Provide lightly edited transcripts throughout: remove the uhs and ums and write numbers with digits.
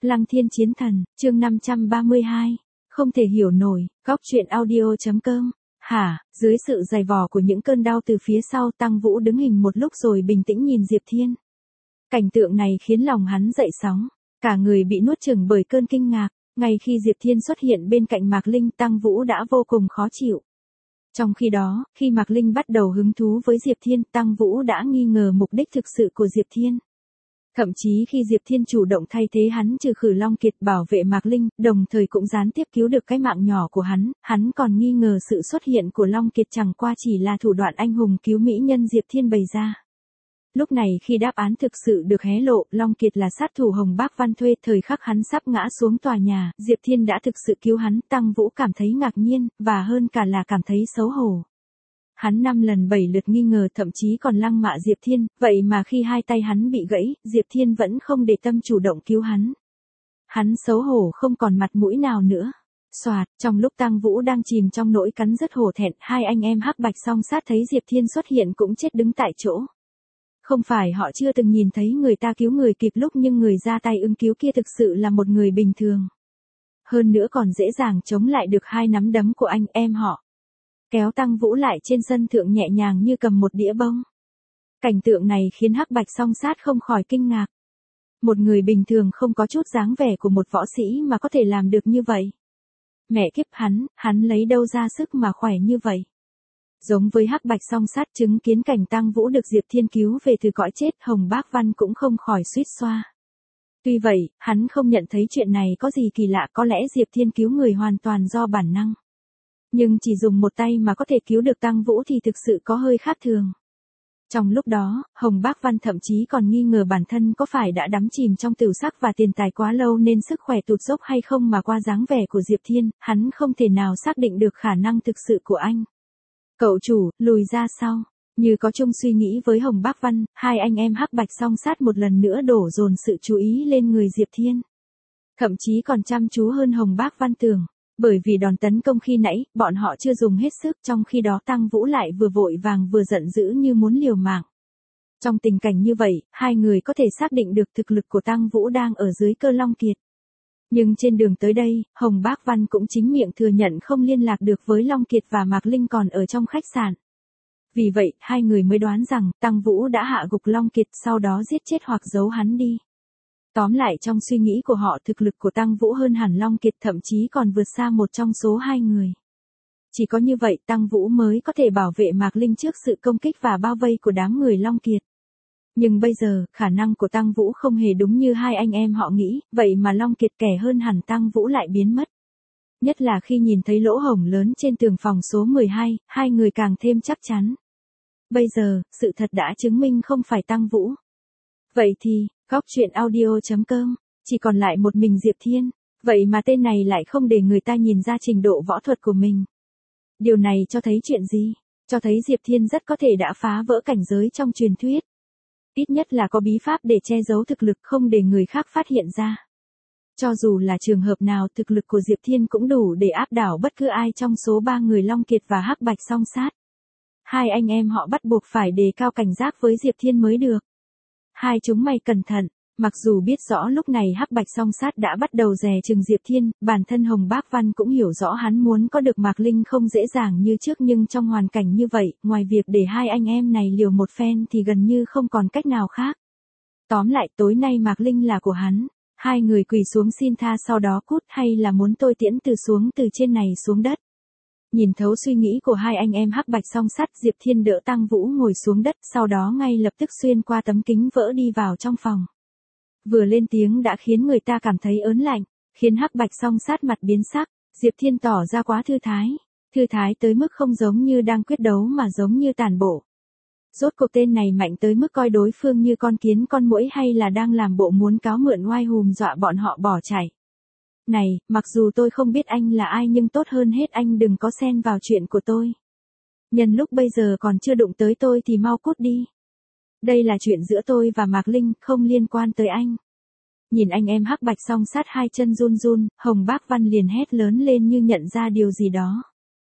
Lăng Thiên Chiến Thần, chương 532. Không thể hiểu nổi, góc truyện audio.com. Hả, dưới sự giày vò của những cơn đau từ phía sau, Tăng Vũ đứng hình một lúc rồi bình tĩnh nhìn Diệp Thiên. Cảnh tượng này khiến lòng hắn dậy sóng, cả người bị nuốt chửng bởi cơn kinh ngạc. Ngay khi Diệp Thiên xuất hiện bên cạnh Mạc Linh, Tăng Vũ đã vô cùng khó chịu. Trong khi đó, khi Mạc Linh bắt đầu hứng thú với Diệp Thiên, Tăng Vũ đã nghi ngờ mục đích thực sự của Diệp Thiên. Thậm chí khi Diệp Thiên chủ động thay thế hắn trừ khử Long Kiệt bảo vệ Mạc Linh, đồng thời cũng gián tiếp cứu được cái mạng nhỏ của hắn còn nghi ngờ sự xuất hiện của Long Kiệt chẳng qua chỉ là thủ đoạn anh hùng cứu mỹ nhân Diệp Thiên bày ra. Lúc này khi đáp án thực sự được hé lộ, Long Kiệt là sát thủ Hồng Bác Văn thuê, thời khắc hắn sắp ngã xuống tòa nhà, Diệp Thiên đã thực sự cứu hắn, Tăng Vũ cảm thấy ngạc nhiên, và hơn cả là cảm thấy xấu hổ. Hắn 5 lần 7 lượt nghi ngờ, thậm chí còn lăng mạ Diệp Thiên, vậy mà khi hai tay hắn bị gãy, Diệp Thiên vẫn không để tâm chủ động cứu hắn. Hắn xấu hổ không còn mặt mũi nào nữa. Soạt, trong lúc Tăng Vũ đang chìm trong nỗi cắn rứt hổ thẹn, hai anh em Hắc Bạch Song Sát thấy Diệp Thiên xuất hiện cũng chết đứng tại chỗ. Không phải họ chưa từng nhìn thấy người ta cứu người kịp lúc, nhưng người ra tay ứng cứu kia thực sự là một người bình thường. Hơn nữa còn dễ dàng chống lại được hai nắm đấm của anh em họ. Kéo Tăng Vũ lại trên sân thượng nhẹ nhàng như cầm một đĩa bông. Cảnh tượng này khiến Hắc Bạch Song Sát không khỏi kinh ngạc. Một người bình thường không có chút dáng vẻ của một võ sĩ mà có thể làm được như vậy. Mẹ kiếp hắn lấy đâu ra sức mà khỏe như vậy. Giống với Hắc Bạch Song Sát chứng kiến cảnh Tăng Vũ được Diệp Thiên cứu về từ cõi chết, Hồng Bác Văn cũng không khỏi suýt xoa. Tuy vậy, hắn không nhận thấy chuyện này có gì kỳ lạ, có lẽ Diệp Thiên cứu người hoàn toàn do bản năng. Nhưng chỉ dùng một tay mà có thể cứu được Tăng Vũ thì thực sự có hơi khác thường. Trong lúc đó, Hồng Bác Văn thậm chí còn nghi ngờ bản thân có phải đã đắm chìm trong tửu sắc và tiền tài quá lâu nên sức khỏe tụt dốc hay không, mà qua dáng vẻ của Diệp Thiên, hắn không thể nào xác định được khả năng thực sự của anh. Cậu chủ, lùi ra sau. Như có chung suy nghĩ với Hồng Bác Văn, hai anh em Hắc Bạch Song Sát một lần nữa đổ dồn sự chú ý lên người Diệp Thiên. Thậm chí còn chăm chú hơn Hồng Bác Văn tưởng. Bởi vì đòn tấn công khi nãy, bọn họ chưa dùng hết sức, trong khi đó Tăng Vũ lại vừa vội vàng vừa giận dữ như muốn liều mạng. Trong tình cảnh như vậy, hai người có thể xác định được thực lực của Tăng Vũ đang ở dưới cơ Long Kiệt. Nhưng trên đường tới đây, Hồng Bác Văn cũng chính miệng thừa nhận không liên lạc được với Long Kiệt và Mạc Linh còn ở trong khách sạn. Vì vậy, hai người mới đoán rằng Tăng Vũ đã hạ gục Long Kiệt, sau đó giết chết hoặc giấu hắn đi. Tóm lại, trong suy nghĩ của họ, thực lực của Tăng Vũ hơn hẳn Long Kiệt, thậm chí còn vượt xa một trong số hai người. Chỉ có như vậy Tăng Vũ mới có thể bảo vệ Mạc Linh trước sự công kích và bao vây của đám người Long Kiệt. Nhưng bây giờ, khả năng của Tăng Vũ không hề đúng như hai anh em họ nghĩ, vậy mà Long Kiệt kẻ hơn hẳn Tăng Vũ lại biến mất. Nhất là khi nhìn thấy lỗ hổng lớn trên tường phòng số 12, hai người càng thêm chắc chắn. Bây giờ, sự thật đã chứng minh không phải Tăng Vũ. Vậy thì, góc truyện audio.com, chỉ còn lại một mình Diệp Thiên, vậy mà tên này lại không để người ta nhìn ra trình độ võ thuật của mình. Điều này cho thấy chuyện gì? Cho thấy Diệp Thiên rất có thể đã phá vỡ cảnh giới trong truyền thuyết. Ít nhất là có bí pháp để che giấu thực lực, không để người khác phát hiện ra. Cho dù là trường hợp nào, thực lực của Diệp Thiên cũng đủ để áp đảo bất cứ ai trong số ba người Long Kiệt và Hắc Bạch Song Sát. Hai anh em họ bắt buộc phải đề cao cảnh giác với Diệp Thiên mới được. Hai chúng mày cẩn thận. Mặc dù biết rõ lúc này Hắc Bạch Song Sát đã bắt đầu dè chừng Diệp Thiên, bản thân Hồng Bác Văn cũng hiểu rõ hắn muốn có được Mạc Linh không dễ dàng như trước, nhưng trong hoàn cảnh như vậy, ngoài việc để hai anh em này liều một phen thì gần như không còn cách nào khác. Tóm lại, tối nay Mạc Linh là của hắn. Hai người quỳ xuống xin tha sau đó cút, hay là muốn tôi tiễn xuống từ trên này xuống đất. Nhìn thấu suy nghĩ của hai anh em Hắc Bạch Song Sát, Diệp Thiên đỡ Tăng Vũ ngồi xuống đất, sau đó ngay lập tức xuyên qua tấm kính vỡ đi vào trong phòng. Vừa lên tiếng đã khiến người ta cảm thấy ớn lạnh, khiến Hắc Bạch Song Sát mặt biến sắc. Diệp Thiên tỏ ra quá thư thái tới mức không giống như đang quyết đấu mà giống như tàn bộ. Rốt cuộc tên này mạnh tới mức coi đối phương như con kiến con muỗi, hay là đang làm bộ muốn cáo mượn oai hùm dọa bọn họ bỏ chạy. Này, mặc dù tôi không biết anh là ai nhưng tốt hơn hết anh đừng có xen vào chuyện của tôi. Nhân lúc bây giờ còn chưa đụng tới tôi thì mau cút đi. Đây là chuyện giữa tôi và Mạc Linh, không liên quan tới anh. Nhìn anh em Hắc Bạch Song Sát hai chân run run, Hồng Bác Văn liền hét lớn lên như nhận ra điều gì đó.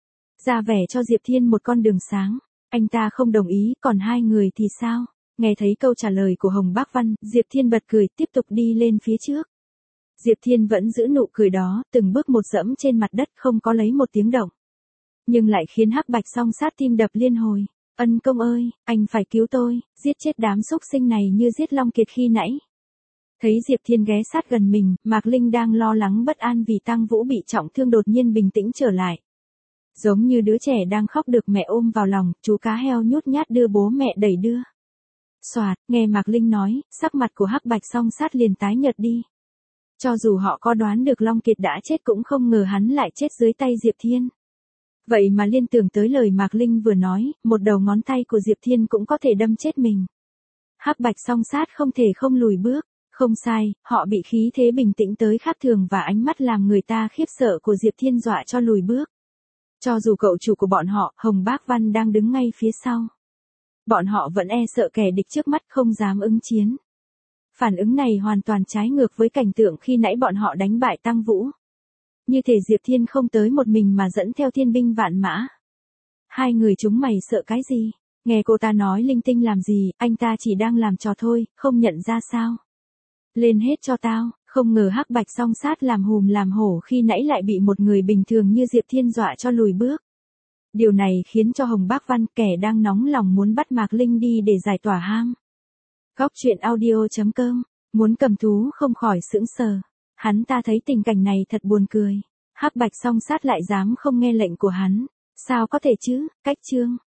Ra vẻ cho Diệp Thiên một con đường sáng. Anh ta không đồng ý, còn hai người thì sao? Nghe thấy câu trả lời của Hồng Bác Văn, Diệp Thiên bật cười, tiếp tục đi lên phía trước. Diệp Thiên vẫn giữ nụ cười đó, từng bước một dẫm trên mặt đất không có lấy một tiếng động. Nhưng lại khiến Hắc Bạch Song Sát tim đập liên hồi. Ân công ơi, anh phải cứu tôi, giết chết đám xúc sinh này như giết Long Kiệt khi nãy. Thấy Diệp Thiên ghé sát gần mình, Mạc Linh đang lo lắng bất an vì Tăng Vũ bị trọng thương đột nhiên bình tĩnh trở lại. Giống như đứa trẻ đang khóc được mẹ ôm vào lòng, chú cá heo nhút nhát đưa bố mẹ đẩy đưa. Soạt, nghe Mạc Linh nói, sắc mặt của Hắc Bạch Song Sát liền tái nhợt đi. Cho dù họ có đoán được Long Kiệt đã chết cũng không ngờ hắn lại chết dưới tay Diệp Thiên. Vậy mà liên tưởng tới lời Mạc Linh vừa nói, một đầu ngón tay của Diệp Thiên cũng có thể đâm chết mình. Hắc Bạch Song Sát không thể không lùi bước. Không sai, họ bị khí thế bình tĩnh tới khác thường và ánh mắt làm người ta khiếp sợ của Diệp Thiên dọa cho lùi bước. Cho dù cậu chủ của bọn họ, Hồng Bác Văn đang đứng ngay phía sau. Bọn họ vẫn e sợ kẻ địch trước mắt không dám ứng chiến. Phản ứng này hoàn toàn trái ngược với cảnh tượng khi nãy bọn họ đánh bại Tăng Vũ. Như thể Diệp Thiên không tới một mình mà dẫn theo thiên binh vạn mã. Hai người chúng mày sợ cái gì? Nghe cô ta nói linh tinh làm gì, anh ta chỉ đang làm trò thôi, không nhận ra sao? Lên hết cho tao, không ngờ Hắc Bạch Song Sát làm hùm làm hổ khi nãy lại bị một người bình thường như Diệp Thiên dọa cho lùi bước. Điều này khiến cho Hồng Bác Văn, kẻ đang nóng lòng muốn bắt Mạc Linh đi để giải tỏa ham. Góc truyện audio.com, muốn cầm thú không khỏi sững sờ. Hắn ta thấy tình cảnh này thật buồn cười. Hắc Bạch Song Sát lại dám không nghe lệnh của hắn. Sao có thể chứ, cách chương.